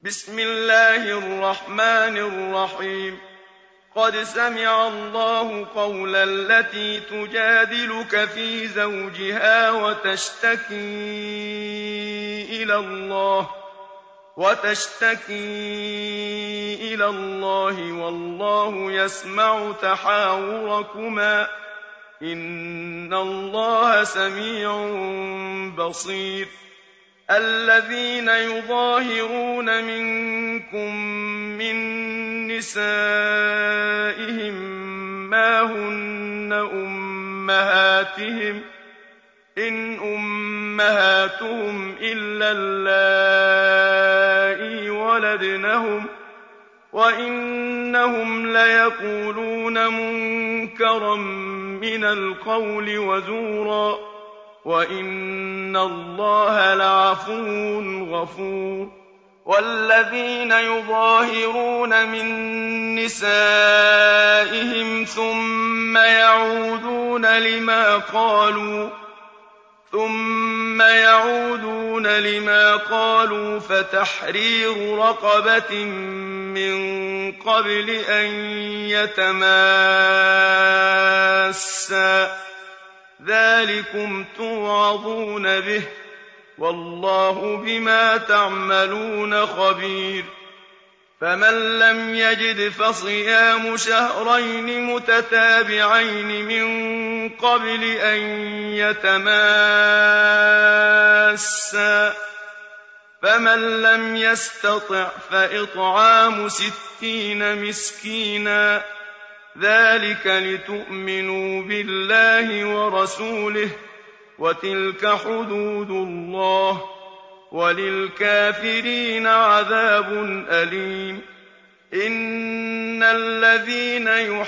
بسم الله الرحمن الرحيم. قد سمع الله قول التي تجادلك في زوجها وتشتكي إلى الله والله يسمع تحاوركما إن الله سميع بصير. الذين يظاهرون منكم من نسائهم ما هن أمهاتهم إن أمهاتهم إلا اللائي ولدنهم وإنهم ليقولون منكرا من القول وزورا وإن الله لعفو غفور. والذين يظاهرون من نسائهم ثم يعودون لما قالوا فتحرير رقبة من قبل أن يتماسا ذلكم توعظون به والله بما تعملون خبير. فمن لم يجد فصيام شهرين متتابعين من قبل أن يتماسا فمن لم يستطع فإطعام 60 مسكينا ذلك لتؤمنوا بالله ورسوله وتلك حدود الله وللكافرين عذاب أليم. إن الذين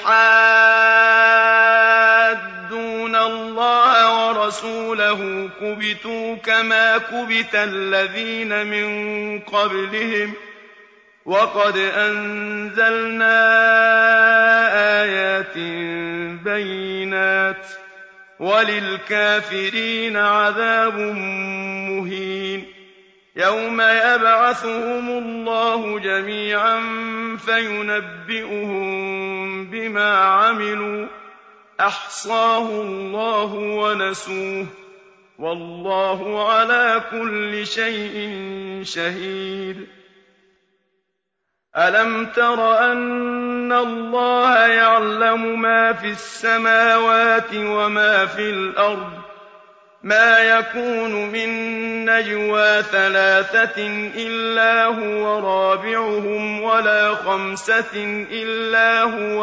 يحادون الله ورسوله كبتوا كما كبت الذين من قبلهم وقد أنزلنا آيات بينات وللكافرين عذاب مهين. يوم يبعثهم الله جميعا فينبئهم بما عملوا أحصاه الله ونسوه والله على كل شيء شهيد. ألم تر أن الله يعلم ما في السماوات وما في الأرض ما يكون من نجوى 3 إلا هو رابعهم ولا 5 إلا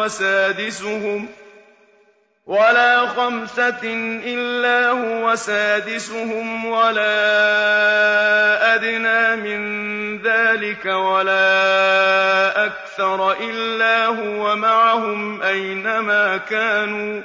هو سادسهم ولا أدنى من ذلك ولا أكثر إلا هو معهم أينما كانوا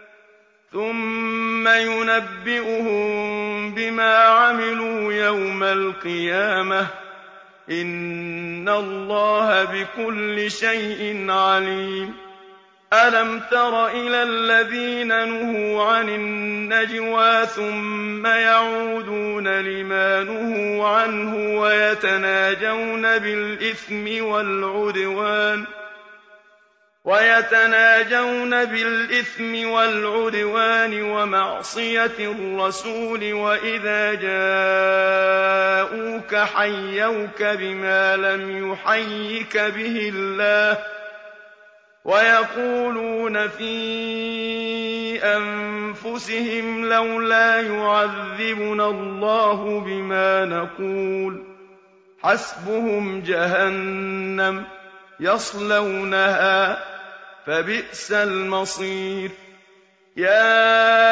ثم ينبئهم بما عملوا يوم القيامة إن الله بكل شيء عليم. ألم تر إلى الذين نهوا عن النجوى ثم يعودون لما نهوا عنه ويتناجون بالإثم والعدوان ومعصية الرسول وإذا جاءوك حيوك بما لم يحيك به الله ويقولون في أنفسهم لولا يعذبنا الله بما نقول حسبهم جهنم يصلونها فبئس المصير. يا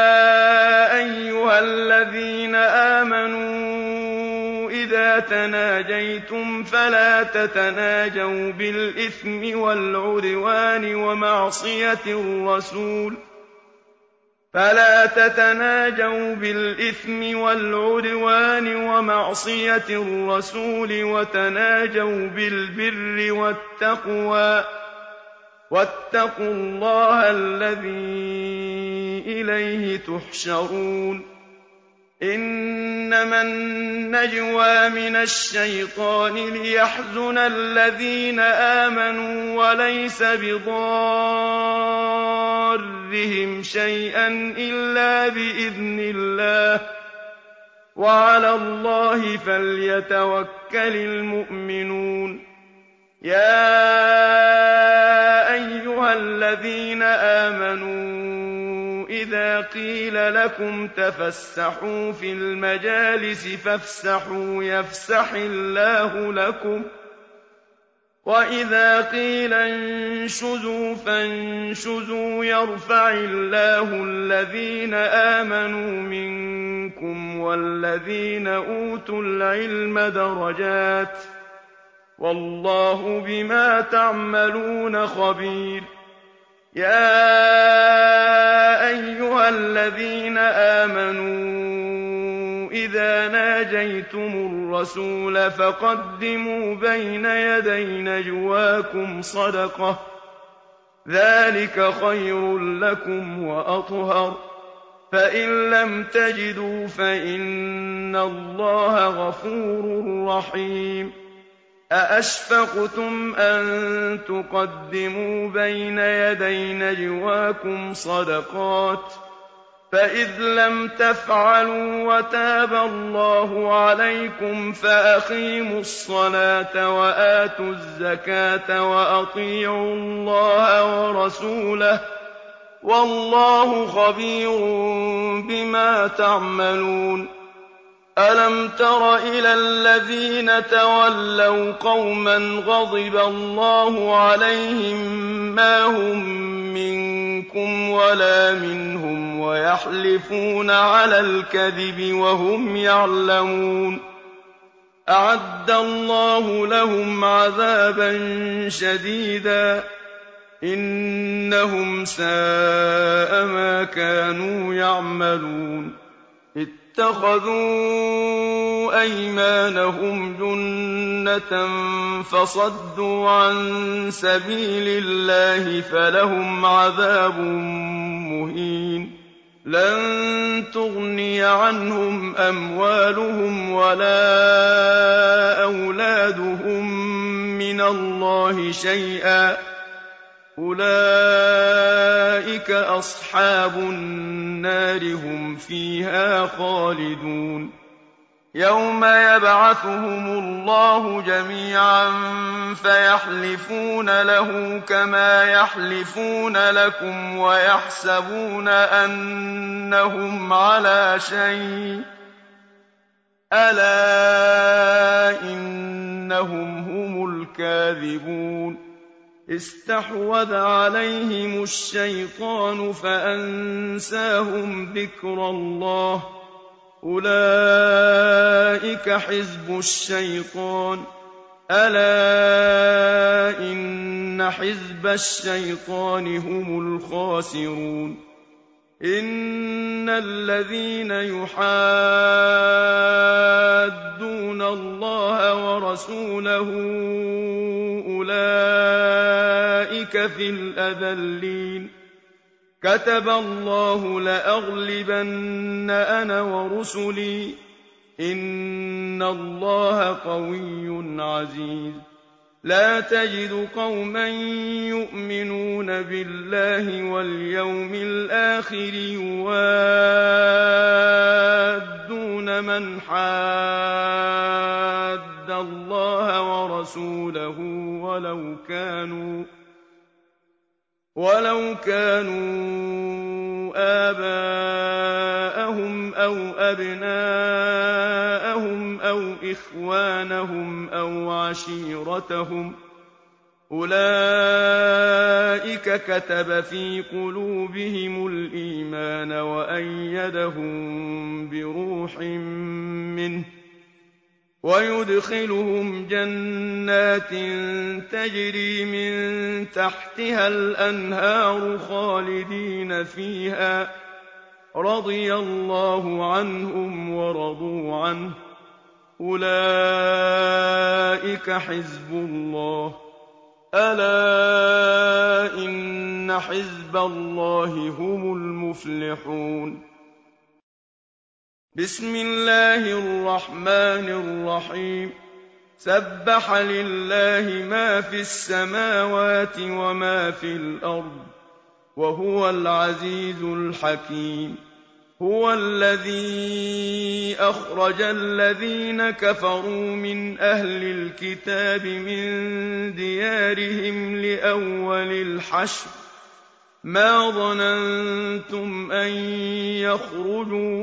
أيها الذين آمنوا إذا تناجيتم فلا تتناجوا بالإثم والعدوان ومعصية الرسول وتناجوا بالبر والتقوى واتقوا الله الذي إليه تحشرون. إِنَّمَا النَّجْوَىٰ مِنَ الشَّيْطَانِ لِيَحْزُنَ الَّذِينَ آمَنُوا وَلَيْسَ بِضَارِّهِمْ شَيْئًا إِلَّا بِإِذْنِ اللَّهِ ۚ وَعَلَى اللَّهِ فَلْيَتَوَكَّلِ الْمُؤْمِنُونَ يَا أَيُّهَا الَّذِينَ آمَنُوا إِذَا قِيلَ لَكُمْ تَفَسَّحُوا فِي الْمَجَالِسِ فَافْسَحُوا يَفْسَحِ اللَّهُ لَكُمْ ۖ وَإِذَا قِيلَ انشُزُوا فَانشُزُوا يَرْفَعِ اللَّهُ الَّذِينَ آمَنُوا مِنكُمْ وَالَّذِينَ أُوتُوا الْعِلْمَ دَرَجَاتٍ ۚ وَاللَّهُ بِمَا تَعْمَلُونَ خَبِيرٌ يَا أَيُّهَا الَّذِينَ آمَنُوا إِذَا نَاجَيْتُمُ الرَّسُولَ فَقَدِّمُوا بَيْنَ يَدَيْ نَجْوَاكُمْ صَدَقَةً ۚ ذَٰلِكَ خَيْرٌ لَّكُمْ وَأَطْهَرُ ۚ فَإِن لَّمْ تَجِدُوا فَإِنَّ اللَّهَ غَفُورٌ رَّحِيمٌ أَأَشْفَقْتُمْ أَن تُقَدِّمُوا بَيْنَ يَدَيْ نَجْوَاكُمْ صَدَقَاتٍ ۚ فَإِذْ لَمْ تَفْعَلُوا وَتَابَ اللَّهُ عَلَيْكُمْ فَأَقِيمُوا الصَّلَاةَ وَآتُوا الزَّكَاةَ وَأَطِيعُوا اللَّهَ وَرَسُولَهُ ۚ وَاللَّهُ خَبِيرٌ بِمَا تَعْمَلُونَ أَلَمْ تَرَ إِلَى الَّذِينَ تَوَلَّوْا قَوْمًا غَضِبَ اللَّهُ عَلَيْهِم مَّا هُم مِّنكُمْ وَلَا مِنْهُمْ وَيَحْلِفُونَ عَلَى الْكَذِبِ وَهُمْ يَعْلَمُونَ أَعَدَّ اللَّهُ لَهُمْ عَذَابًا شَدِيدًا ۖ إِنَّهُمْ سَاءَ مَا كَانُوا يَعْمَلُونَ اتَّخَذُوا أَيْمَانَهُمْ جُنَّةً فَصَدُّوا عَن سَبِيلِ اللَّهِ فَلَهُمْ عَذَابٌ مُّهِينٌ لَّن تُغْنِيَ عَنْهُمْ أَمْوَالُهُمْ وَلَا أَوْلَادُهُم مِّنَ اللَّهِ شَيْئًا ۚ أُولَٰئِكَ أَصْحَابُ النَّارِ ۖ هُمْ فِيهَا خَالِدُونَ يَوْمَ يَبْعَثُهُمُ اللَّهُ جَمِيعًا فَيَحْلِفُونَ لَهُ كَمَا يَحْلِفُونَ لَكُمْ وَيَحْسَبُونَ أَنَّهُمْ عَلَىٰ شَيْءٍ ۚ أَلَا إِنَّهُمْ هُمُ الْكَاذِبُونَ اسْتَحْوَذَ عَلَيْهِمُ الشَّيْطَانُ فَأَنسَاهُمْ ذِكْرَ اللَّهِ ۚ أُولَٰئِكَ حِزْبُ الشَّيْطَانِ ۚ أَلَا إِنَّ حِزْبَ الشَّيْطَانِ هُمُ الْخَاسِرُونَ إِنَّ الَّذِينَ يُحَادُّونَ اللَّهَ وَرَسُولَهُ أُولَٰئِكَ فِي الْأَذَلِّينَ كَتَبَ اللَّهُ لَأَغْلِبَنَّ أَنَا وَرُسُلِي ۚ إِنَّ اللَّهَ قَوِيٌّ عَزِيزٌ لَّا تَجِدُ قَوْمًا يُؤْمِنُونَ بِاللَّهِ وَالْيَوْمِ الْآخِرِ يُوَادُّونَ مَنْ حَادَّ اللَّهَ وَرَسُولَهُ وَلَوْ كَانُوا آبَاءَهُمْ أَوْ أَبْنَاءَهُمْ أَوْ إِخْوَانَهُمْ أَوْ عَشِيرَتَهُمْ ۚ أُولَٰئِكَ كَتَبَ فِي قُلُوبِهِمُ الْإِيمَانَ وَأَيَّدَهُم بِرُوحٍ مِّنْهُ ۖ وَيُدْخِلُهُمْ جَنَّاتٍ تَجْرِي مِن تَحْتِهَا الْأَنْهَارُ خَالِدِينَ فِيهَا ۚ رَضِيَ اللَّهُ عَنْهُمْ وَرَضُوا عَنْهُ ۚ أُولَٰئِكَ حِزْبُ اللَّهِ ۚ أَلَا إِنَّ حِزْبَ اللَّهِ هُمُ الْمُفْلِحُونَ بسم الله الرحمن الرحيم سبح لله ما في السماوات وما في الأرض وهو العزيز الحكيم هو الذي أخرج الذين كفروا من أهل الكتاب من ديارهم لأول الحشر ما ظننتم أن يخرجوا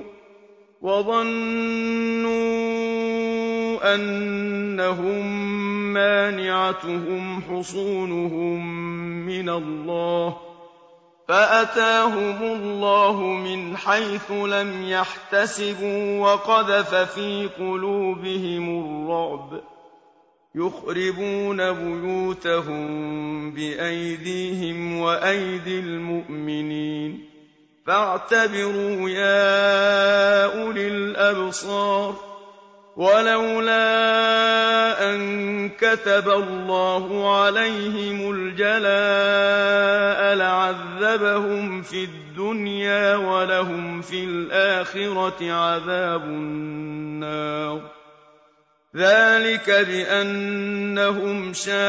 وظنوا أنهم مانعتهم حصونهم من الله فأتاهم الله من حيث لم يحتسبوا وقذف في قلوبهم الرعب يخربون بيوتهم بأيديهم وأيدي المؤمنين فاعتبروا يا أولي الأبصار ولولا أن كتب الله عليهم الجلاء لعذبهم في الدنيا ولهم في الآخرة عذاب النار ذلك بأنهم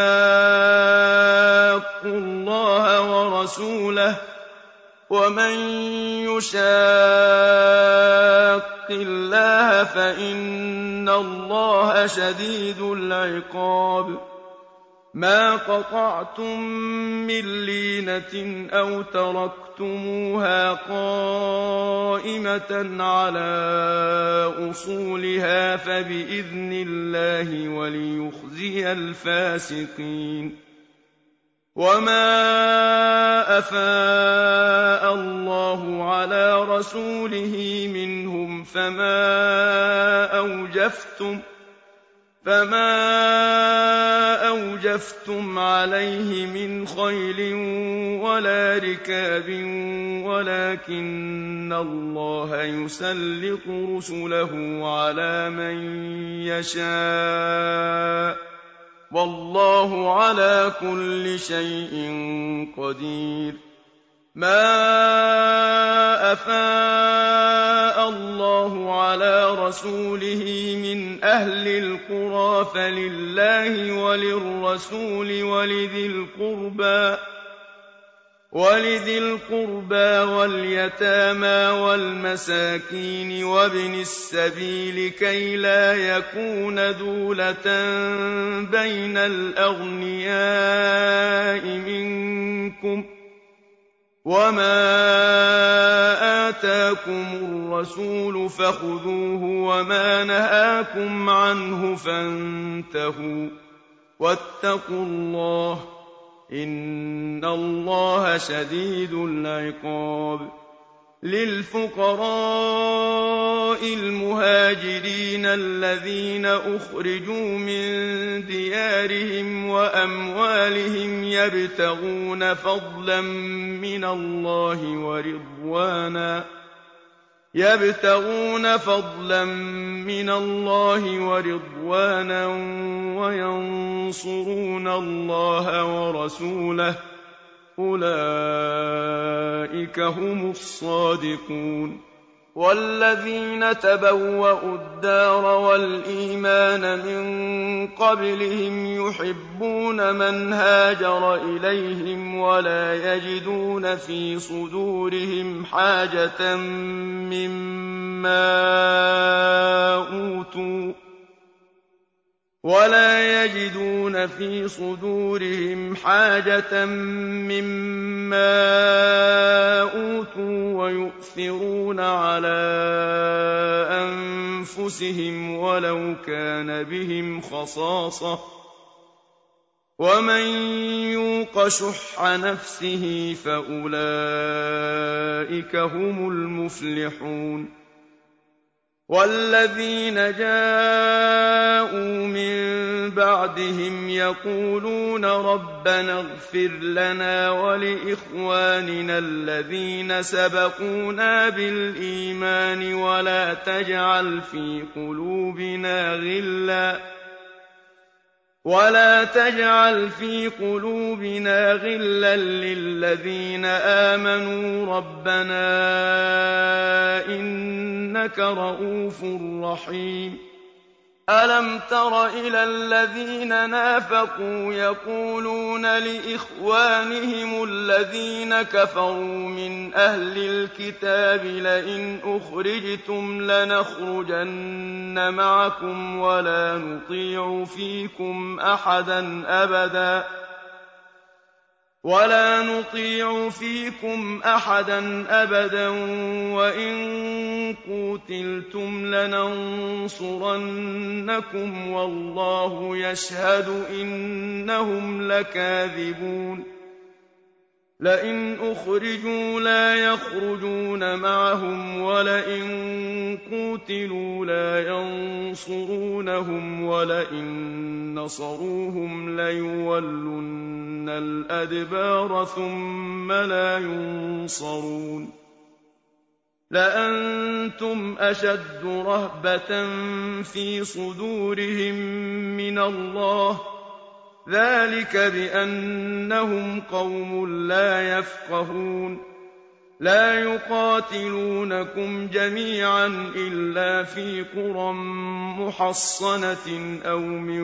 شاقوا الله ورسوله ومن يشاق الله فإن الله شديد العقاب ما قطعتم من لينة أو تركتموها قائمة على أصولها فبإذن الله وليخزي الفاسقين وما أفاء الله على رسوله منهم فما أوجفتم عليه من خيل ولا ركاب ولكن الله يسلط رسله على من يشاء والله على كل شيء قدير ما أفاء الله على رسوله من أهل القرى فلله وللرسول ولذي القربى واليتامى والمساكين وابن السبيل كي لا يكون دولة بين الأغنياء منكم وما آتاكم الرسول فخذوه وما نهاكم عنه فانتهوا واتقوا الله إن الله شديد العقاب للفقراء المهاجرين الذين أخرجوا من ديارهم وأموالهم يبتغون فضلا من الله ورضوانا وينصرون الله ورسوله أولئك هم الصادقون والذين تبوأوا الدار والإيمان من قبلهم يحبون من هاجر إليهم ولا يجدون في صدورهم حاجة مما أوتوا ويؤثرون على أنفسهم ولو كان بهم خصاصة ومن يوق شح نفسه فأولئك هم المفلحون والذين جاءوا من بعدهم يقولون ربنا اغفر لنا ولإخواننا الذين سبقونا بالإيمان ولا تجعل في قلوبنا غلا للذين آمنوا ربنا إنك رءوف رحيم ألم تر إلى الذين نافقوا يقولون لإخوانهم الذين كفروا من أهل الكتاب لئن أخرجتم لنخرجن معكم ولا نطيع فيكم أحدا أبدا وإن قوتلتم لننصرنكم والله يشهد إنهم لكاذبون لئن أخرجوا لا يخرجون معهم ولئن قوتلوا لا ينصرونهم ولئن نصروهم ليولن الأدبار ثم لا ينصرون لأنتم أشد رهبة في صدورهم من الله ذلك بأنهم قوم لا يفقهون لا يقاتلونكم جميعا إلا في قرى محصنة أو من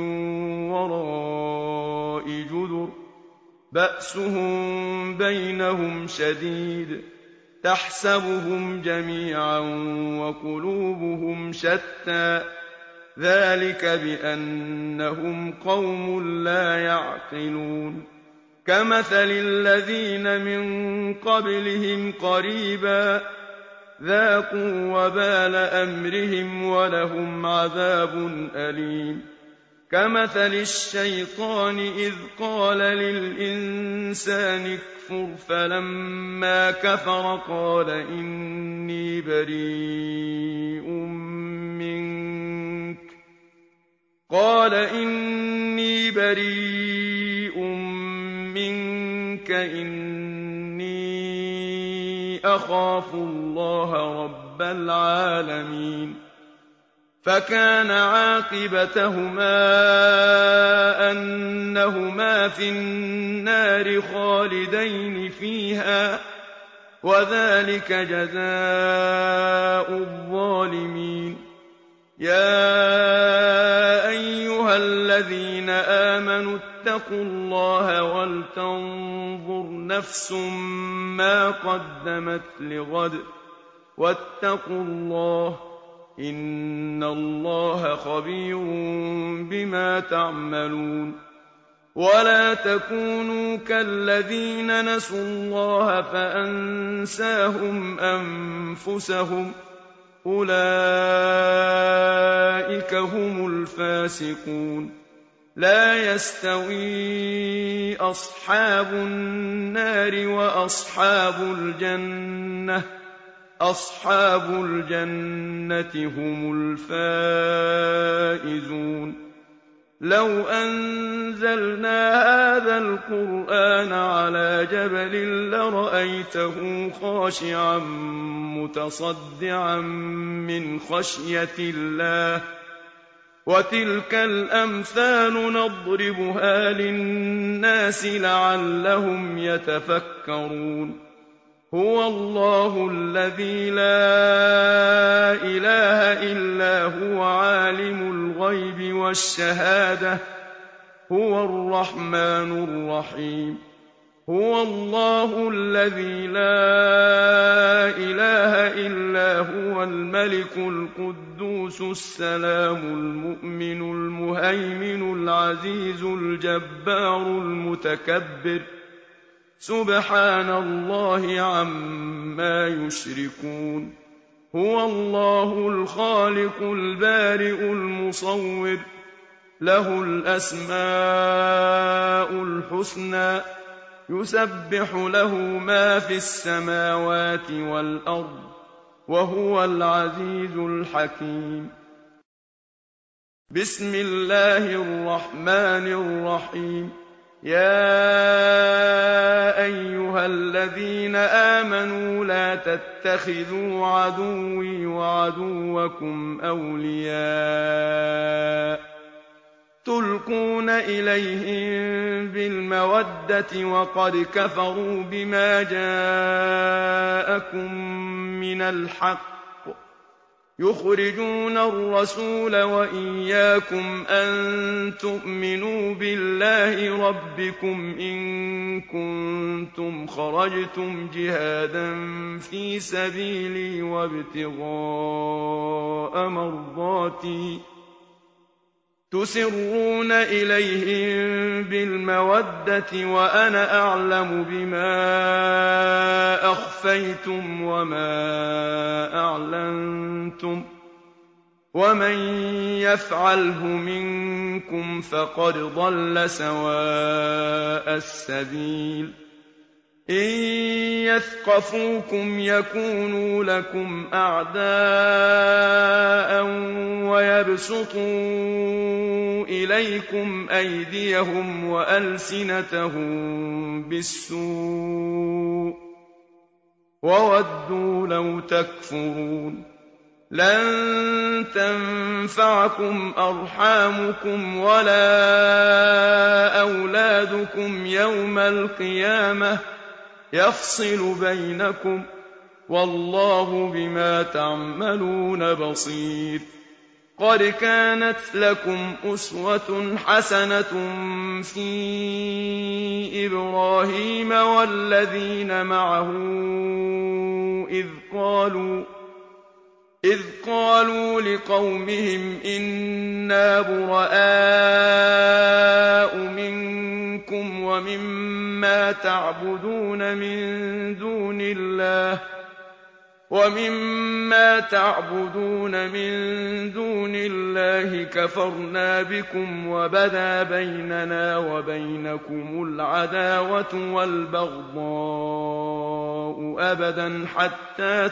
وراء جدر بأسهم بينهم شديد تحسبهم جميعا وقلوبهم شتى ذلك بأنهم قوم لا يعقلون كمثل الذين من قبلهم قريبا ذاقوا وبال أمرهم ولهم عذاب أليم كمثل الشيطان إذ قال للإنسان اكفر فلما كفر قال إني بريء منك إني أخاف الله رب العالمين فكان عاقبتهما أنهما في النار خالدين فيها وذلك جزاء الظالمين يا أيها الذين آمنوا اتقوا الله ولتنظر نفس ما قدمت لغد واتقوا الله إن الله خبير بما تعملون ولا تكونوا كالذين نسوا الله فأنساهم أنفسهم أولئك هم الفاسقون لا يستوي أصحاب النار وأصحاب الجنة أصحاب الجنة هم الفائزون لو أنزلنا هذا القرآن على جبل لرأيته خاشعا متصدعا من خشية الله وتلك الأمثال نضربها للناس لعلهم يتفكرون هو الله الذي لا إله إلا هو عالم الغيب والشهادة هو الرحمن الرحيم هو الله الذي لا إله إلا هو الملك القدوس السلام المؤمن المهيمن العزيز الجبار المتكبر سبحان الله عما يشركون هو الله الخالق البارئ المصور له الأسماء الحسنى يسبح له ما في السماوات والأرض وهو العزيز الحكيم بسم الله الرحمن الرحيم يا أيها الذين آمنوا لا تتخذوا عدوي وعدوكم أولياء تُلْقُونَ إِلَيْهِم بِالْمَوَدَّةِ وَقَدْ كَفَرُوا بِمَا جَاءَكُم مِّنَ الْحَقِّ يُخْرِجُونَ الرَّسُولَ وَإِيَّاكُمْ أَن تُؤْمِنُوا بِاللَّهِ رَبِّكُمْ إِن كُنتُمْ خَرَجْتُمْ جِهَادًا فِي سَبِيلِي وابتغاء مَرْضَاتِي تُسِرُّونَ إِلَيْهِم بِالْمَوَدَّةِ وَأَنَا أَعْلَمُ بِمَا أَخْفَيْتُمْ وَمَا أَعْلَنتُمْ ۚ وَمَن يَفْعَلْهُ مِنكُمْ فَقَدْ ضَلَّ سَوَاءَ السَّبِيلِ إِن يَثْقَفُوكُمْ يَكُونُوا لَكُمْ أَعْدَاءً وَيَبْسُطُوا إِلَيْكُمْ أَيْدِيَهُمْ وَأَلْسِنَتَهُم بِالسُّوءِ وَوَدُّوا لَوْ تَكْفُرُونَ لَن تَنفَعَكُمْ أَرْحَامُكُمْ وَلَا أَوْلَادُكُمْ يَوْمَ الْقِيَامَةِ ۚ يَفْصِلُ بَيْنَكُمْ ۚ وَاللَّهُ بِمَا تَعْمَلُونَ بَصِيرٌ قَدْ كَانَتْ لَكُمْ أُسْوَةٌ حَسَنَةٌ فِي إِبْرَاهِيمَ وَالَّذِينَ مَعَهُ إِذْ قَالُوا لِقَوْمِهِمْ إِنَّا بُرَآءُ مِنكُمْ وَمِمَّا تَعْبُدُونَ مِن دُونِ اللَّهِ كَفَرْنَا بِكُمْ وَبَدَا بَيْنَنَا وَبَيْنَكُمُ الْعَدَاوَةُ وَالْبَغْضَاءُ أَبَدًا حَتَّىٰ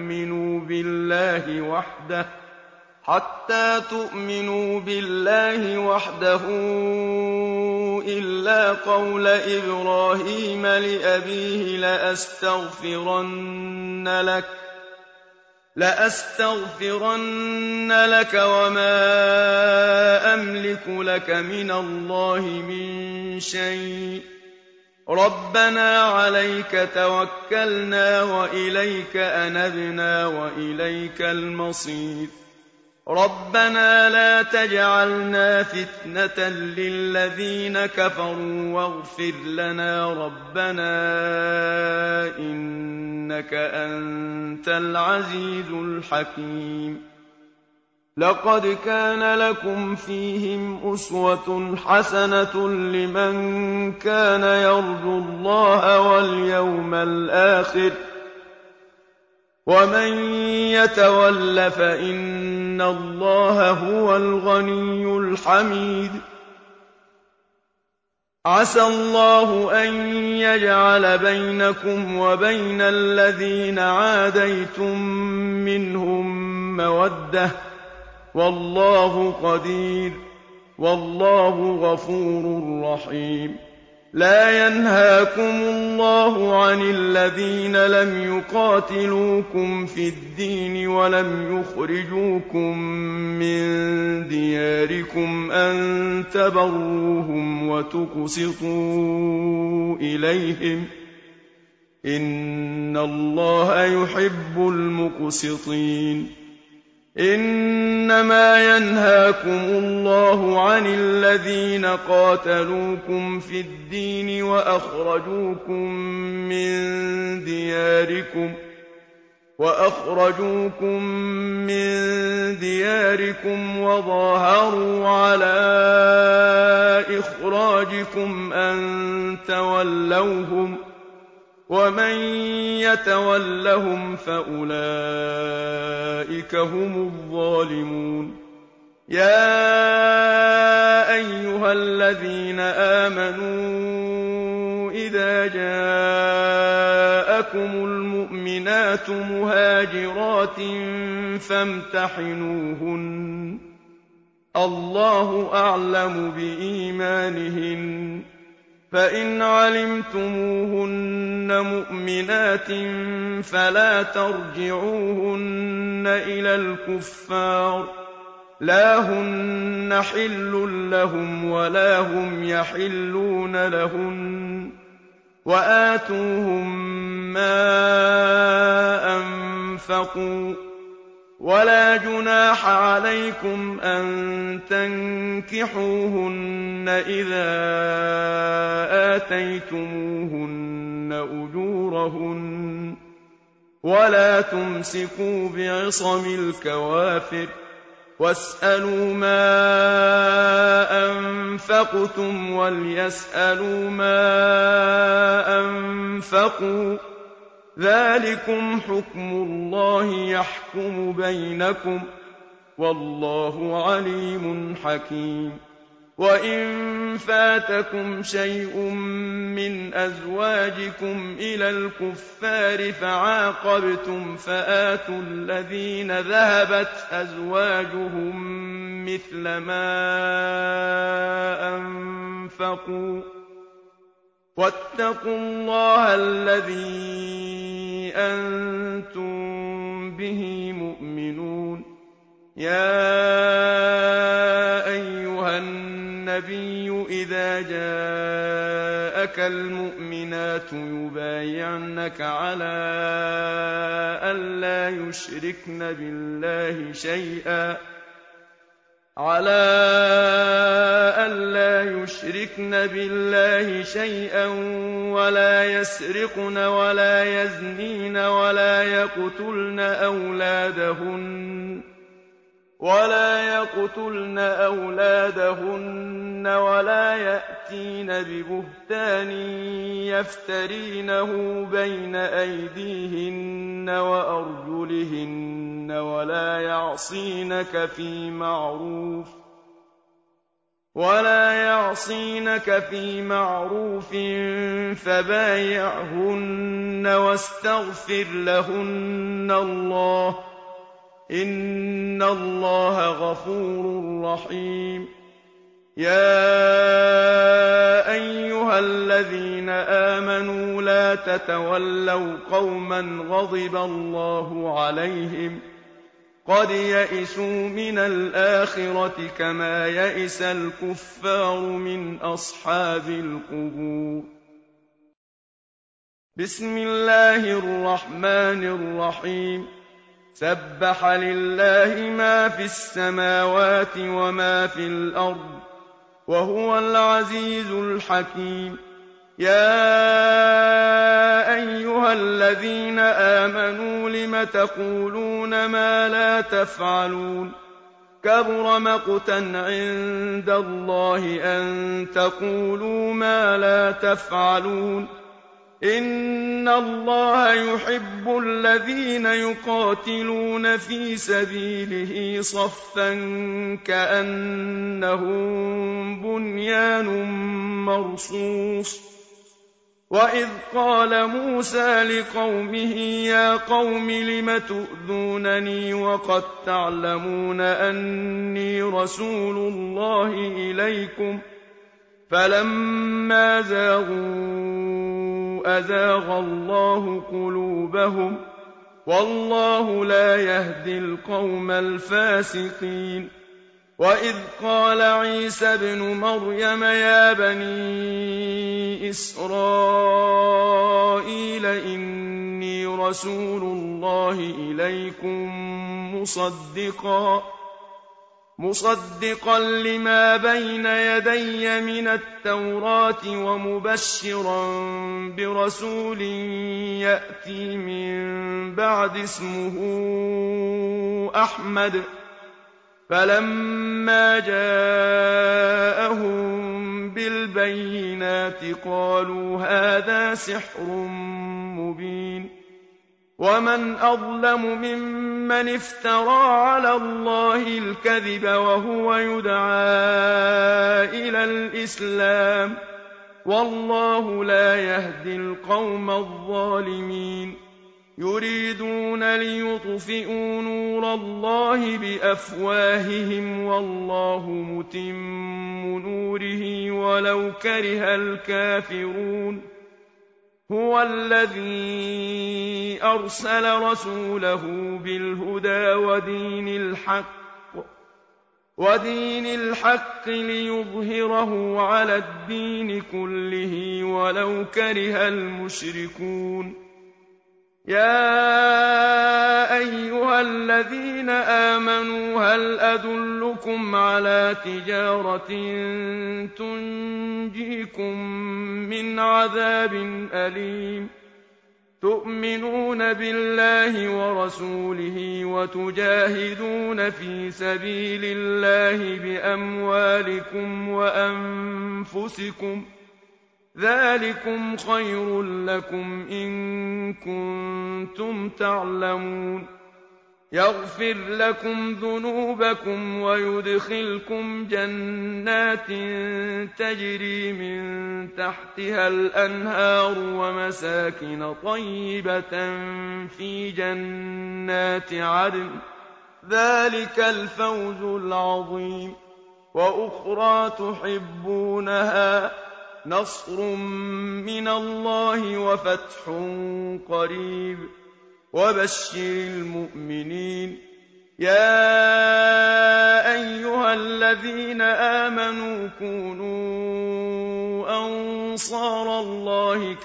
تُؤْمِنُوا بِاللَّهِ وَحْدَهُ إِلَّا قَوْلَ إِبْرَاهِيمَ لِأَبِيهِ لَأَسْتَغْفِرَنَّ لَكَ وَمَا أَمْلِكُ لَكَ مِنَ اللَّهِ مِن شَيْءٍ ۖ رَبَّنَا عَلَيْكَ تَوَكَّلْنَا وَإِلَيْكَ أَنَبْنَا وَإِلَيْكَ الْمَصِيرُ رَبَّنَا لَا تَجْعَلْنَا فِتْنَةً لِّلَّذِينَ كَفَرُوا وَاغْفِرْ لَنَا رَبَّنَا إِنَّكَ أَنتَ الْعَزِيزُ الْحَكِيمُ لَقَدْ كَانَ لَكُمْ فِيهِمْ أُسْوَةٌ حَسَنَةٌ لِّمَن كَانَ يَرْجُو اللَّهَ وَالْيَوْمَ الْآخِرَ ۚ وَمَن يَتَوَلَّ فَإِنَّ اللَّهَ هُوَ الْغَنِيُّ الْحَمِيدُ عَسَى اللَّهُ أَن يَجْعَلَ بَيْنَكُمْ وَبَيْنَ الَّذِينَ عَادَيْتُم مِّنْهُم مَّوَدَّةً ۚ وَاللَّهُ قَدِيرٌ ۚ وَاللَّهُ غَفُورٌ رَّحِيمٌ لَا يَنْهَاكُمُ اللَّهُ عَنِ الَّذِينَ لَمْ يُقَاتِلُوكُمْ فِي الدِّينِ وَلَمْ يُخْرِجُوكُم مِّن دِيَارِكُمْ أَن تَبَرُّوهُمْ وَتُقْسِطُوا إِلَيْهِمْ ۚ إِنَّ اللَّهَ يُحِبُّ الْمُقْسِطِينَ إِنَّمَا يَنْهَاكُمُ اللَّهُ عَنِ الَّذِينَ قَاتَلُوكُمْ فِي الدِّينِ وَأَخْرَجُوكُم مِّن دِيَارِكُمْ وَظَاهَرُوا عَلَىٰ إِخْرَاجِكُمْ أَن تَوَلَّوْهُمْ ۚ وَمَن يَتَوَلَّهُمْ فَأُولَٰئِكَ هُمُ الظَّالِمُونَ يَا أَيُّهَا الَّذِينَ آمَنُوا إِذَا جَاءَكُمُ الْمُؤْمِنَاتُ مُهَاجِرَاتٍ فَامْتَحِنُوهُنَّ ۖ اللَّهُ أَعْلَمُ بِإِيمَانِهِنَّ ۖ فَإِنْ عَلِمْتُمُوهُنَّ مُؤْمِنَاتٍ فَلَا تَرْجِعُوهُنَّ إِلَى الْكُفَّارِ ۖ لا هن حل لهم ولا هم يحلون لهن وآتوهم ما أنفقوا ولا جناح عليكم أن تنكحوهن إذا آتيتموهن أجورهن ولا تمسكوا بعصم الكوافر واسألوا ما أنفقتم وليسألوا ما أنفقوا ذلكم حكم الله يحكم بينكم والله عليم حكيم وإن فاتكم شيء من أزواجكم إلى الكفار فعاقبتم فآتوا الذين ذهبت أزواجهم مثل ما أنفقوا واتقوا الله الذي أنتم به مؤمنون يا أيها النبي إذا جاءك المؤمنات يبايعنك على ألا يشركن بالله شيئا ولا يسرقن ولا يزنين ولا يقتلن أولادهن ولا يأتين ببهتان يفترينه بين أيديهن وأرجلهن ولا يعصينك في معروف فبايعهن واستغفر لهن الله إن الله غفور رحيم يا أيها الذين آمنوا لا تتولوا قوما غضب الله عليهم قد يئسوا من الآخرة كما يئس الكفار من أصحاب القبور بسم الله الرحمن الرحيم سبح لله ما في السماوات وما في الأرض وهو العزيز الحكيم يا أيها الذين آمنوا لم تقولون ما لا تفعلون كبر مقتا عند الله أن تقولوا ما لا تفعلون إن الله يحب الذين يقاتلون في سبيله صفا كأنهم بنيان مرصوص وإذ قال موسى لقومه يا قوم لم تؤذونني وقد تعلمون أني رسول الله إليكم فلما زاغوا أزاغ الله قلوبهم والله لا يهدي القوم الفاسقين وإذ قال عيسى ابن مريم يا بني إسرائيل إني رسول الله إليكم مصدقا لما بين يدي من التوراة ومبشرا برسول يأتي من بعد اسمه أحمد فلما جاءهم بالبينات قالوا هذا سحر مبين ومن أظلم ممن افترى على الله الكذب وهو يدعى إلى الإسلام والله لا يهدي القوم الظالمين يريدون ليطفئوا نور الله بأفواههم والله متم نوره ولو كره الكافرون هو الذي أرسل رسوله بالهدى ودين الحق وَدِينِ الْحَقِّ لِيُظْهِرَهُ عَلَى الدِّينِ كُلِّهِ وَلَوْ كَرِهَ الْمُشْرِكُونَ يَا أَيُّهَا الَّذِينَ آمَنُوا هَلْ أَدُلُّكُمْ عَلَىٰ تِجَارَةٍ تُنجِيكُم مِّنْ عَذَابٍ أَلِيمٍ تُؤْمِنُونَ بِاللَّهِ وَرَسُولِهِ وَتُجَاهِدُونَ فِي سَبِيلِ اللَّهِ بِأَمْوَالِكُمْ وَأَنفُسِكُمْ ۚ ذَٰلِكُمْ خَيْرٌ لَّكُمْ إِن كُنتُمْ تَعْلَمُونَ يَغْفِرْ لَكُمْ ذُنُوبَكُمْ وَيُدْخِلْكُمْ جَنَّاتٍ تَجْرِي مِن تَحْتِهَا الْأَنْهَارُ وَمَسَاكِنَ طَيِّبَةً فِي جَنَّاتِ عَدْنٍ ۚ ذَٰلِكَ الْفَوْزُ الْعَظِيمُ وَأُخْرَىٰ تُحِبُّونَهَا ۖ نَصْرٌ مِّنَ اللَّهِ وَفَتْحٌ قَرِيبٌ وَبَشِّرِ الْمُؤْمِنِينَ يَا أَيُّهَا الَّذِينَ آمَنُوا كُونُوا أَنصَارَ اللَّهِ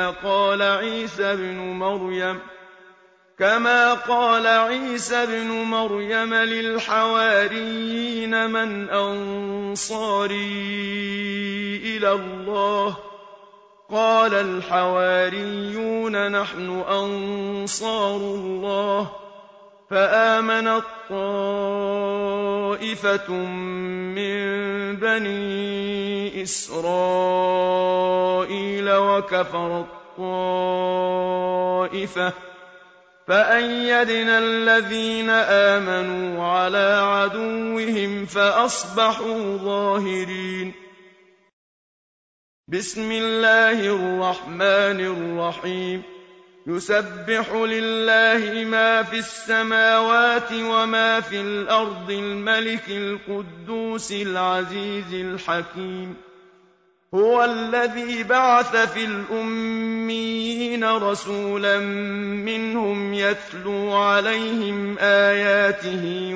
كَمَا قَالَ عِيسَى ابْنُ مَرْيَمَ لِلْحَوَارِيِّينَ مَنْ أَنصَارِي إِلَى اللَّهِ ۖ قَالَ الْحَوَارِيُّونَ نَحْنُ أَنصَارُ اللَّهِ ۖ فَآمَنَت طَّائِفَةٌ مِّن بَنِي إِسْرَائِيلَ وَكَفَرَت طَّائِفَةٌ ۖ فَأَيَّدْنَا الَّذِينَ آمَنُوا عَلَىٰ عَدُوِّهِمْ فَأَصْبَحُوا ظَاهِرِينَ بسم الله الرحمن الرحيم يسبح لله ما في السماوات وما في الأرض الملك القدوس العزيز الحكيم هو الذي بعث في الأميين رسولا منهم يتلو عليهم آياته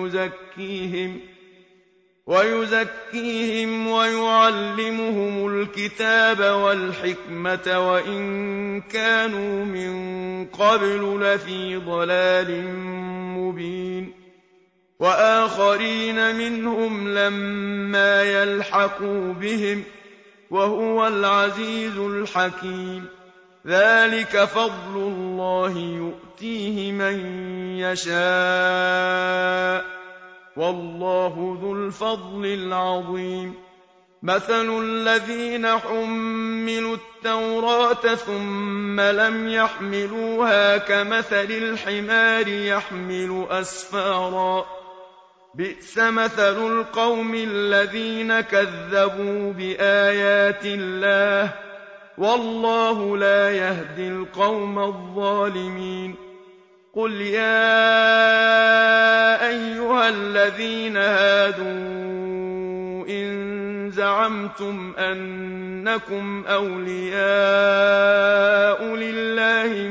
ويزكيهم ويعلمهم الكتاب والحكمة وإن كانوا من قبل لفي ضلال مبين وآخرين منهم لما يلحقوا بهم وهو العزيز الحكيم ذلك فضل الله يؤتيه من يشاء والله ذو الفضل العظيم مثل الذين حملوا التوراة ثم لم يحملوها كمثل الحمار يحمل أسفارا بئس مثل القوم الذين كذبوا بآيات الله والله لا يهدي القوم الظالمين قل يا أيها الذين هادوا إن زعمتم أنكم أولياء لله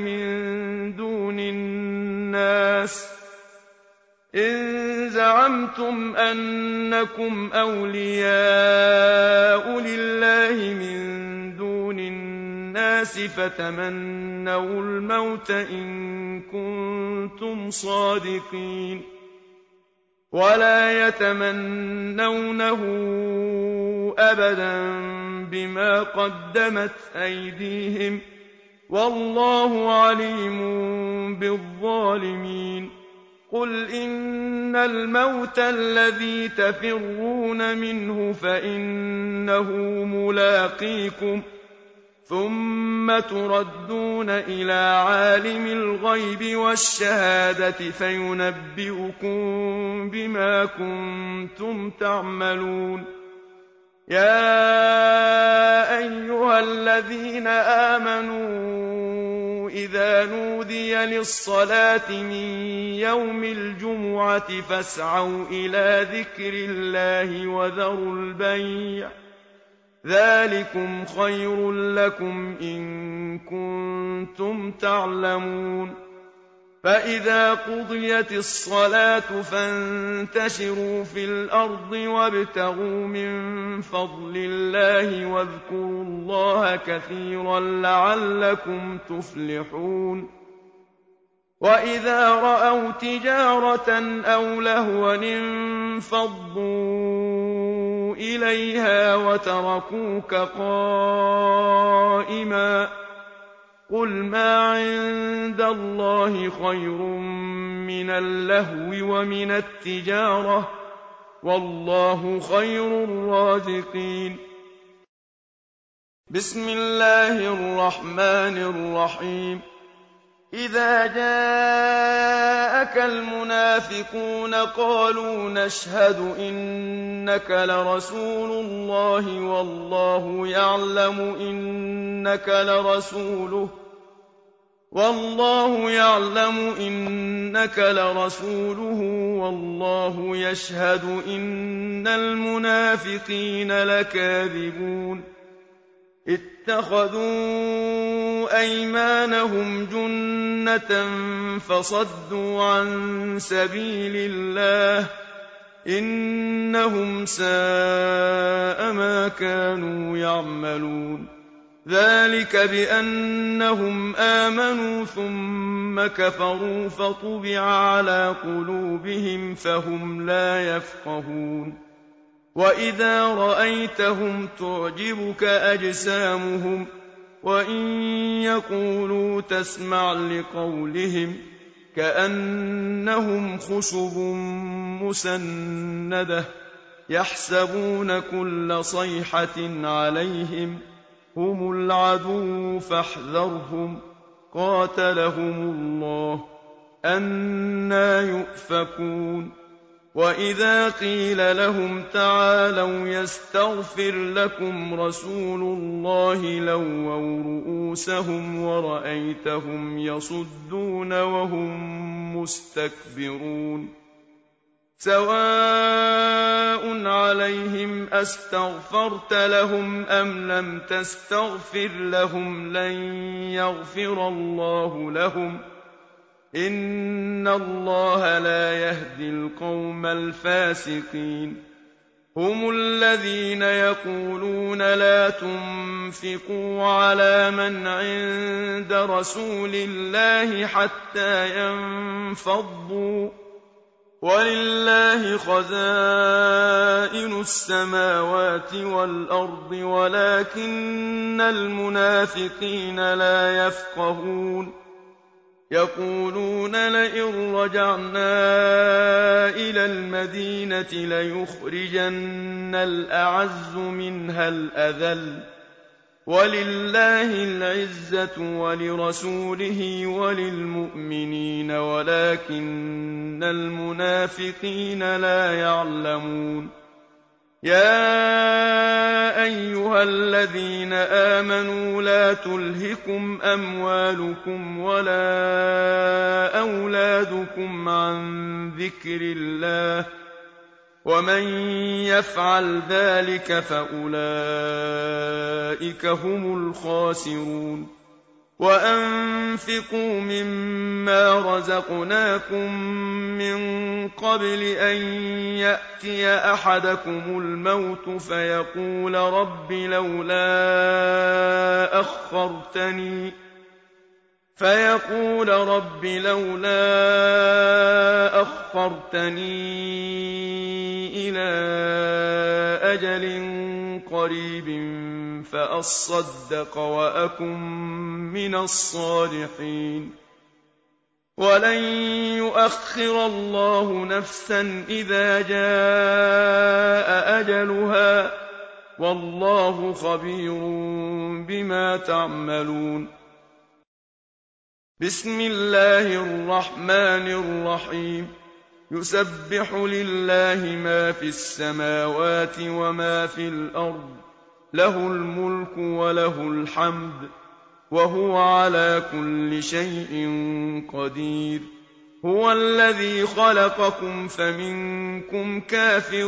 من دون الناس فتمنوا الموت إن كنتم صادقين ولا يتمنونه أبدا بما قدمت أيديهم والله عليم بالظالمين قل إن الموت الذي تفرون منه فإنه ملاقيكم ثم تردون إلى عالم الغيب والشهادة فينبئكم بما كنتم تعملون يا أيها الذين آمنوا إذا نودي للصلاة من يوم الجمعة فاسعوا إلى ذكر الله وذروا البيع ذلكم خير لكم إن كنتم تعلمون فإذا قضيت الصلاة فانتشروا في الأرض وابتغوا من فضل الله واذكروا الله كثيرا لعلكم تفلحون وإذا رأوا تجارة أو لهوا انفضوا إليها وتركوك قائما قل ما عند الله خير من اللهو ومن التجارة والله خير الرازقين. بسم الله الرحمن الرحيم. إذا جاءك المنافقون قالوا نشهد إنك لرسول الله والله يعلم إنك لرسوله والله يشهد إن المنافقين لكاذبون اتخذوا أيمانهم جنة فصدوا عن سبيل الله إنهم ساء ما كانوا يعملون ذلك بأنهم آمنوا ثم كفروا فطبع على قلوبهم فهم لا يفقهون وإذا رأيتهم تعجبك أجسامهم وإن يقولوا تسمع لقولهم كأنهم خشب مسندة يحسبون كل صيحة عليهم هم العدو فاحذرهم قاتلهم الله أنى يؤفكون وإذا قيل لهم تعالوا يستغفر لكم رسول الله لووا رؤوسهم ورأيتهم يصدون وهم مستكبرون سواء عليهم أستغفرت لهم أم لم تستغفر لهم لن يغفر الله لهم إن الله لا يهدي القوم الفاسقين هم الذين يقولون لا تنفقوا على من عند رسول الله حتى ينفضوا ولله خزائن السماوات والأرض ولكن المنافقين لا يفقهون يقولون لئن رجعنا إلى المدينة ليخرجن الأعز منها الأذل ولله العزة ولرسوله وللمؤمنين ولكن المنافقين لا يعلمون يا أيها الذين آمنوا لا تلهكم أموالكم ولا أولادكم عن ذكر الله ومن يفعل ذلك فأولئك هم الخاسرون وأنفقوا مما رزقناكم من قبل أن يأتي أحدكم الموت فيقول رب لولا أخرتني إلى أجل قريب فأصدق وأكن من الصالحين ولن يؤخر الله نفسا إذا جاء أجلها والله خبير بما تعملون بسم الله الرحمن الرحيم يسبح لله ما في السماوات وما في الأرض له الملك وله الحمد وهو على كل شيء قدير هو الذي خلقكم فمنكم كافر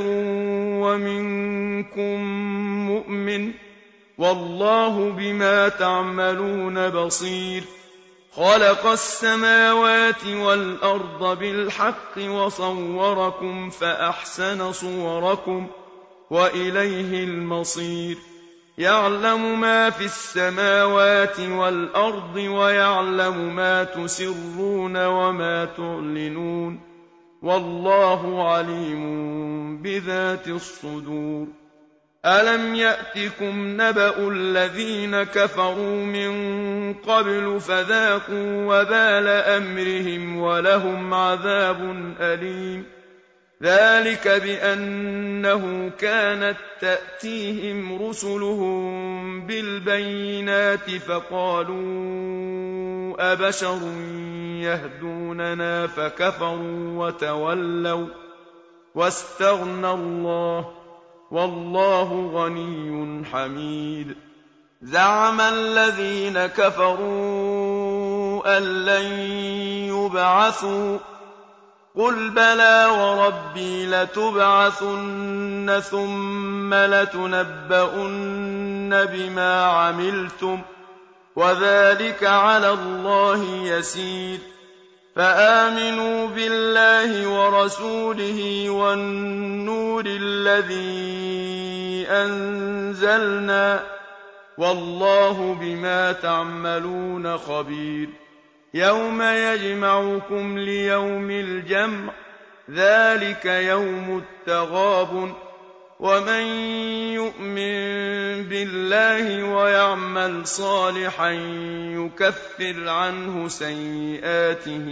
ومنكم مؤمن والله بما تعملون بصير خَلَقَ السَّمَاوَاتِ وَالْأَرْضَ بِالْحَقِّ وَصَوَّرَكُمْ فَأَحْسَنَ صُوَرَكُمْ ۖ وَإِلَيْهِ الْمَصِيرُ يَعْلَمُ مَا فِي السَّمَاوَاتِ وَالْأَرْضِ وَيَعْلَمُ مَا تُسِرُّونَ وَمَا تُعْلِنُونَ وَاللَّهُ عَلِيمٌ بِذَاتِ الصُّدُورِ أَلَمْ يَأْتِكُمْ نَبَأُ الَّذِينَ كَفَرُوا مِن قَبْلُ فَذَاقُوا وَبَالَ أَمْرِهِمْ وَلَهُمْ عَذَابٌ أَلِيمٌ ذَٰلِكَ بِأَنَّهُ كَانَت تَّأْتِيهِمْ رُسُلُهُم بِالْبَيِّنَاتِ فَقَالُوا أَبَشَرٌ يَهْدُونَنَا فَكَفَرُوا وَتَوَلَّوا وَّاسْتَغْنَى اللَّهُ ۚ وَاللَّهُ غَنِيٌّ حَمِيدٌ زَعَمَ الَّذِينَ كَفَرُوا أَن لَّن يُبْعَثُوا ۚ قُلْ بَلَىٰ وَرَبِّي لَتُبْعَثُنَّ ثُمَّ لَتُنَبَّؤُنَّ بِمَا عَمِلْتُمْ ۚ وَذَٰلِكَ عَلَى اللَّهِ يَسِيرٌ فَآمِنُوا بِاللَّهِ وَرَسُولِهِ وَالنُّورِ الَّذِي أَنزَلْنَا ۚ وَاللَّهُ بِمَا تَعْمَلُونَ خَبِيرٌ يَوْمَ يَجْمَعُكُمْ لِيَوْمِ الْجَمْعِ ۖ ذَٰلِكَ يَوْمُ التَّغَابُنِ ۗ وَمَن يُؤْمِن بِاللَّهِ وَيَعْمَلْ صَالِحًا يُكَفِّرْ عَنْهُ سَيِّئَاتِهِ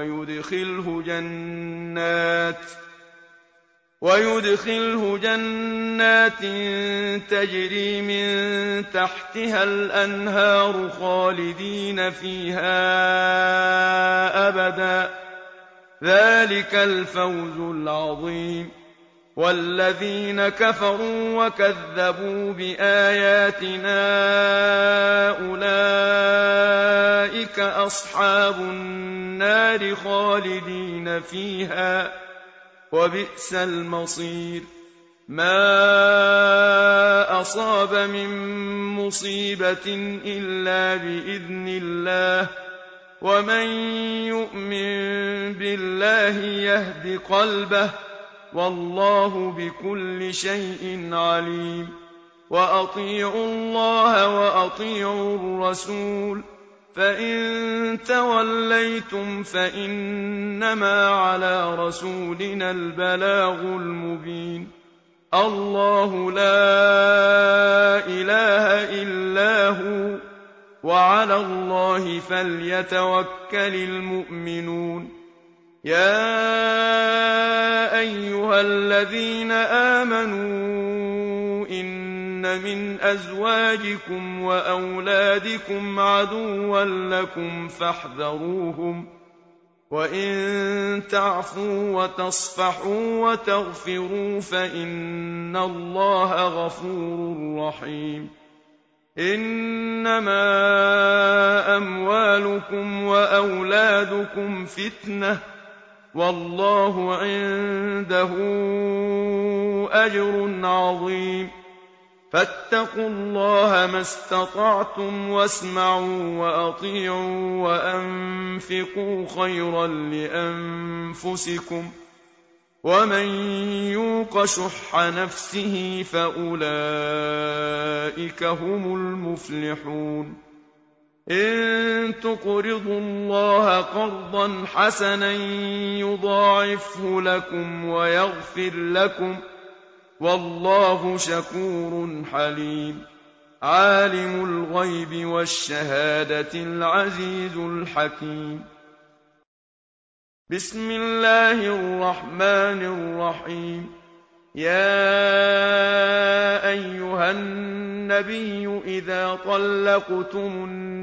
وَيُدْخِلْهُ جَنَّاتٍ تَجْرِي مِن تَحْتِهَا الْأَنْهَارُ خَالِدِينَ فِيهَا أَبَدًا ۚ ذَٰلِكَ الْفَوْزُ الْعَظِيمُ وَالَّذِينَ كَفَرُوا وَكَذَّبُوا بِآيَاتِنَا أُولَٰئِكَ أَصْحَابُ النَّارِ خَالِدِينَ فِيهَا ۖ وَبِئْسَ الْمَصِيرُ مَا أَصَابَ مِن مُّصِيبَةٍ إِلَّا بِإِذْنِ اللَّهِ ۗ وَمَن يُؤْمِن بِاللَّهِ يَهْدِ قَلْبَهُ ۚ وَاللَّهُ بِكُلِّ شَيْءٍ عَلِيمٌ وَأَطِيعُوا اللَّهَ وَأَطِيعُوا الرَّسُولَ ۚ فَإِن تَوَلَّيْتُمْ فَإِنَّمَا عَلَىٰ رَسُولِنَا الْبَلَاغُ الْمُبِينُ اللَّهُ لَا إِلَٰهَ إِلَّا هُوَ ۚ وَعَلَى اللَّهِ فَلْيَتَوَكَّلِ الْمُؤْمِنُونَ يَا أَيُّهَا الَّذِينَ آمَنُوا إِنَّ مِنْ أَزْوَاجِكُمْ وَأَوْلَادِكُمْ عَدُوًّا لَّكُمْ فَاحْذَرُوهُمْ ۚ وَإِن تَعْفُوا وَتَصْفَحُوا وَتَغْفِرُوا فَإِنَّ اللَّهَ غَفُورٌ رَّحِيمٌ إِنَّمَا أَمْوَالُكُمْ وَأَوْلَادُكُمْ فِتْنَةٌ ۚ وَاللَّهُ عِندَهُ أَجْرٌ عَظِيمٌ فَاتَّقُوا اللَّهَ مَا اسْتَطَعْتُمْ وَاسْمَعُوا وَأَطِيعُوا وَأَنفِقُوا خَيْرًا لِّأَنفُسِكُمْ ۗ وَمَن يُوقَ شُحَّ نَفْسِهِ فَأُولَٰئِكَ هُمُ المفلحون إِن تُقْرِضُوا اللَّهَ قَرْضًا حَسَنًا يُضَاعِفْهُ لَكُمْ وَيَغْفِرْ لَكُمْ ۚ وَاللَّهُ شَكُورٌ حَلِيمٌ عَالِمُ الْغَيْبِ وَالشَّهَادَةِ الْعَزِيزُ الْحَكِيمُ بسم الله الرحمن الرحيم يا أيها النبي إذا طلقتم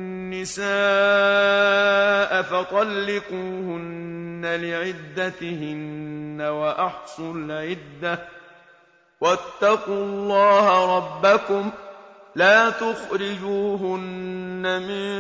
النساء فطلقوهن لعدتهن وأحصوا العدة واتقوا الله ربكم لا تخرجوهن من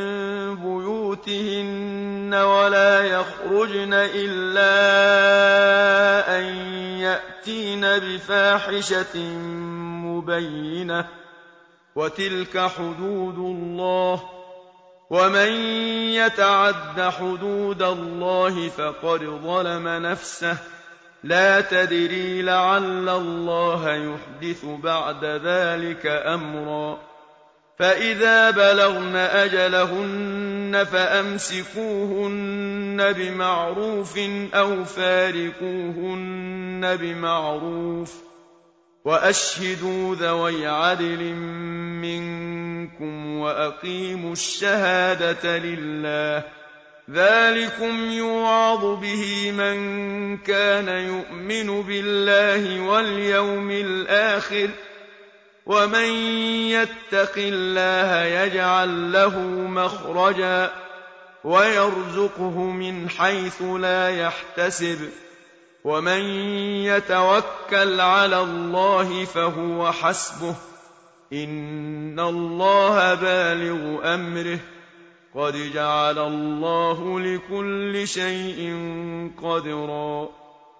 بيوتهن ولا يخرجن إلا أن يأتين بفاحشة مبينة وتلك حدود الله ومن يتعد حدود الله فقد ظلم نفسه لا تدري لعل الله يحدث بعد ذلك أمرا فإذا بلغن أجلهن فأمسكوهن بمعروف أو فارقوهن بمعروف وأشهدوا ذوي عدل منكم وأقيموا الشهادة لله ذلكم يوعظ به من كان يؤمن بالله واليوم الآخر ومن يتق الله يجعل له مخرجا ويرزقه من حيث لا يحتسب ومن يتوكل على الله فهو حسبه إن الله بالغ أمره قد جعل الله لكل شيء قدرا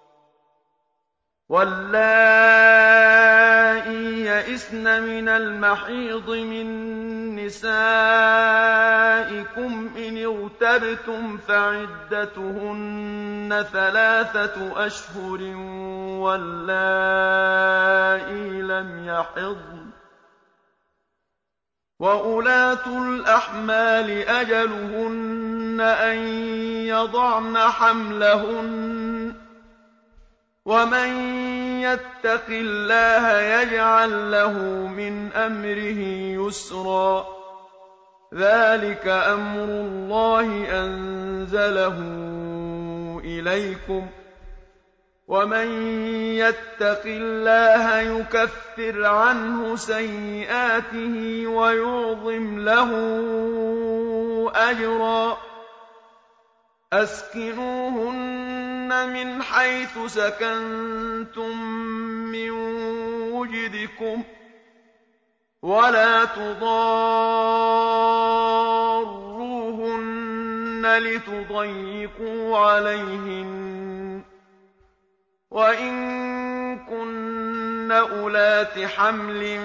واللائي يئسن من المحيض من نسائكم إن ارتبتم فعدتهن 3 أشهر واللائي لم يحضن وأولاة الأحمال أجلهن أن يضعن حملهن ومن يتق الله يجعل له من أمره يسرا ذلك أمر الله أنزله إليكم ومن يتق الله يكفر عنه سيئاته ويعظم له أجرا أسكنوهن من حيث سكنتم من وجدكم ولا تضاروهن لتضيقوا عليهن وإن كن أولات حمل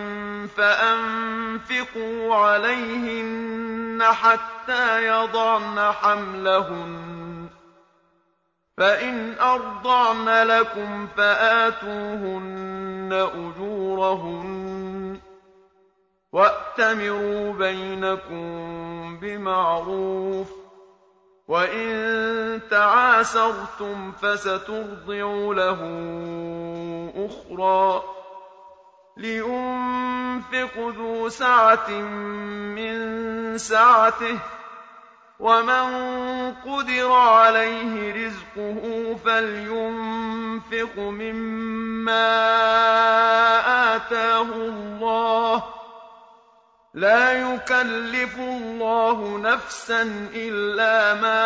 فأنفقوا عليهن حتى يضعن حملهن فإن أرضعن لكم فآتوهن أجورهن وأتمروا بينكم بمعروف وإن تعاسرتم فسترضع له أخرى لينفق ذو سعة من سعته ومن قدر عليه رزقه فلينفق مما آتاه الله لا يكلف الله نفسا إلا ما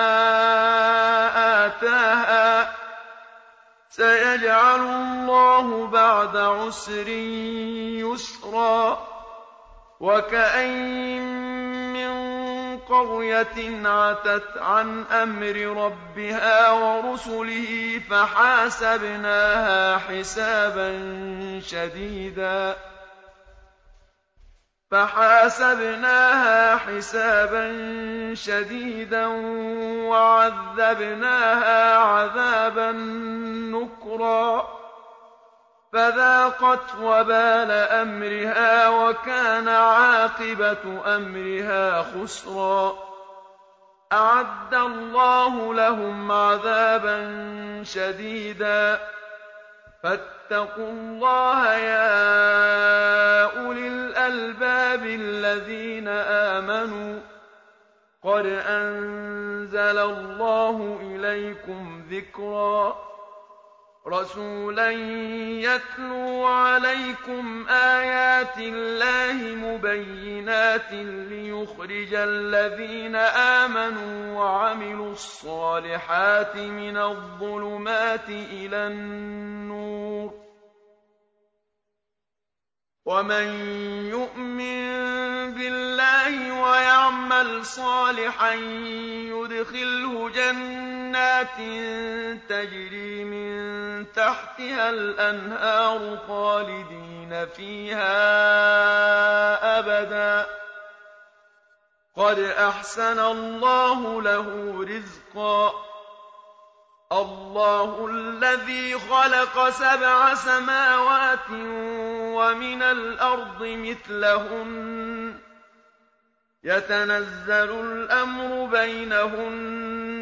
آتاها سيجعل الله بعد عسر يسرا وكأين من قرية عتت عن أمر ربها ورسله فحاسبناها حسابا شديدا وعذبناها عذابا نكرا فذاقت وبال أمرها وكان عاقبة أمرها خسرا أعد الله لهم عذابا شديدا فاتقوا الله يا أولي الألباب الذين آمنوا قد أنزل الله إليكم ذكرا رسولا يتلو عليكم آيات الله مبينات ليخرج الذين آمنوا وعملوا الصالحات من الظلمات إلى النور ومن يؤمن بالله ويعمل صالحا يدخله جنات تجري من تحتها الأنهار خالدين فيها أبدا قد أحسن الله له رزقا الله الذي خلق 7 سماوات ومن الأرض مثلهن يتنزل الأمر بينهن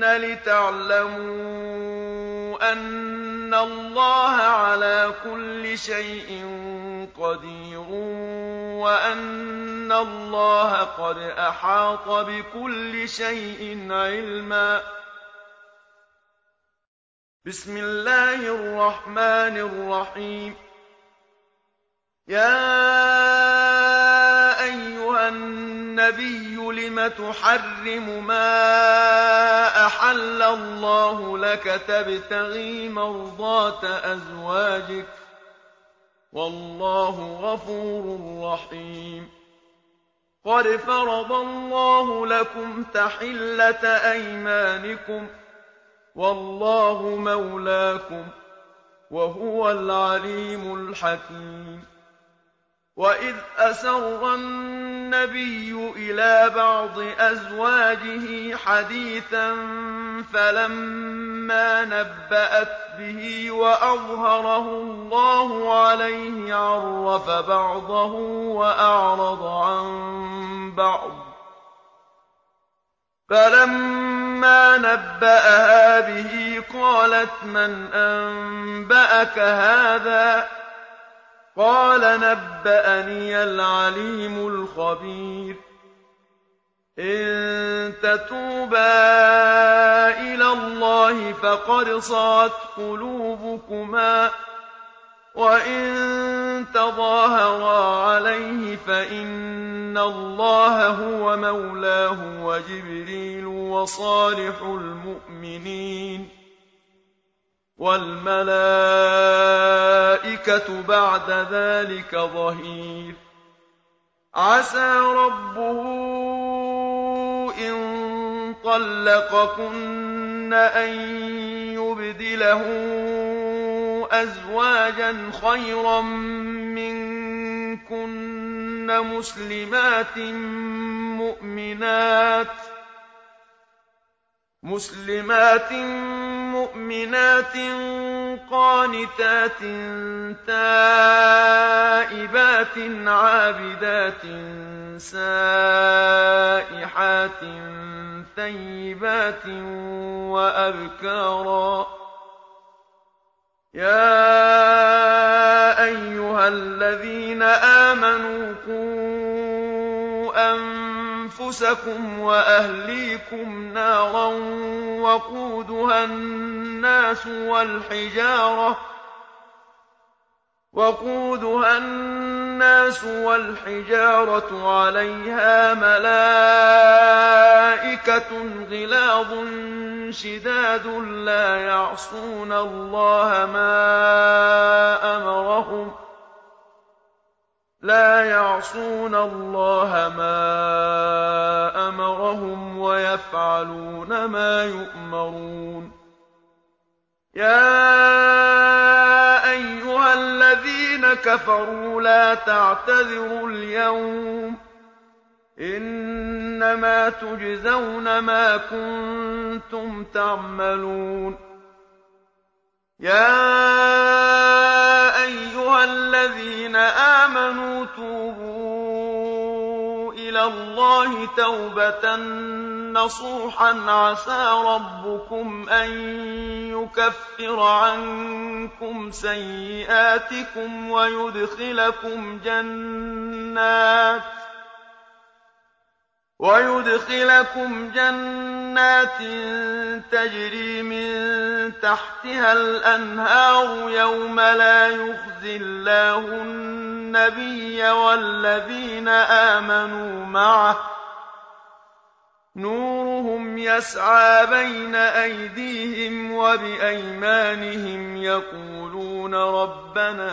لتعلموا أن الله على كل شيء قدير وأن الله قد أحاط بكل شيء علما بسم الله الرحمن الرحيم يا أيها النبي لم تحرم ما أحل الله لك تبتغي مرضات أزواجك والله غفور رحيم قد فرض الله لكم تحلة أيمانكم والله مولاكم وهو العليم الحكيم وإذ أسر النبي إلى بعض أزواجه حديثا فلما نبأت به وأظهره الله عليه عرف بعضه وأعرض عن بعض فلما نبأها به قالت من أنبأك هذا قال نبأني العليم الخبير إن تتوبا إلى الله فقد صغت قلوبكما وإن تظاهرا عليه فإن الله هو مولاه وجبريل وصالح المؤمنين والملائكة بعد ذلك ظهير عسى ربه إن طلقكن أن يبدله أزواجا خيرا منكن مسلمات مؤمنات قانتات تائبات عابدات سائحات ثيبات وأبكارا يا أيها الذين آمنوا قوا أنفسكم وأهليكم نارا وقودها الناس والحجارة عليها ملائكة غلاظ شداد لا يعصون الله ما أمرهم ويفعلون ما يؤمرون يا أيها الذين كفروا لا تعتذروا اليوم إنما تجزون ما كنتم تعملون يا أيها الذين آمنوا توبوا إلى الله توبة نصوحا عسى ربكم أن يكفر عنكم سيئاتكم ويدخلكم جنات تجري من تحتها الأنهار يوم لا يخزي الله النبي والذين آمنوا معه نورهم يسعى بين أيديهم وبأيمانهم يقولون ربنا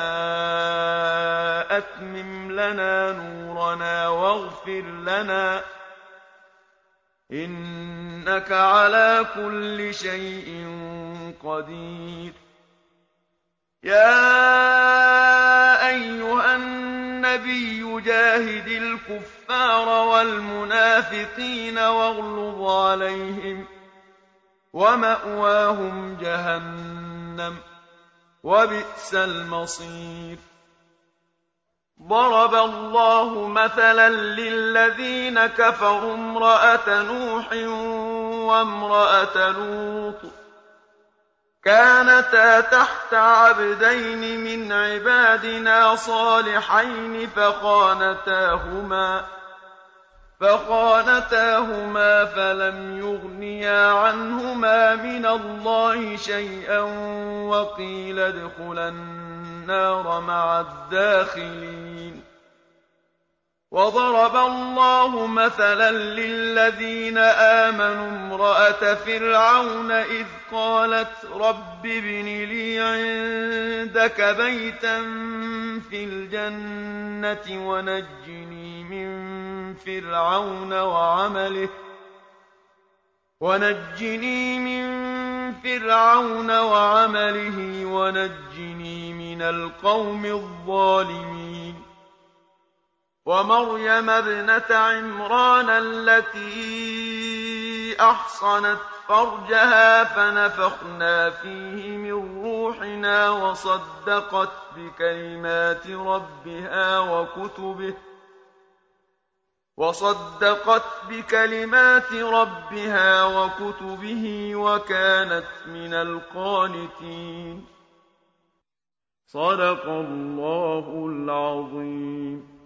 أتمم لنا نورنا واغفر لنا إنك على كل شيء قدير يا أيها النبي جاهد الكفار والمنافقين واغلظ عليهم ومأواهم جهنم وبئس المصير ضرب الله مثلا للذين كفروا امرأة نوح وامرأة لوط كانتا تحت عبدين من عبادنا صالحين فخانتاهما فلم يغنيا عنهما من الله شيئا وقيل ادخلا النار مع الداخلين وضرب الله مثلا للذين آمنوا امرأة فرعون إذ قالت رب ابن لي عندك بيتا في الجنة ونجني من فرعون وعمله ونجني من القوم الظالمين ومريم ابنة عمران التي أحصنت فرجها فنفخنا فيه من روحنا وصدقت بكلمات ربها وكتبه وكانت من القانتين صدق الله العظيم.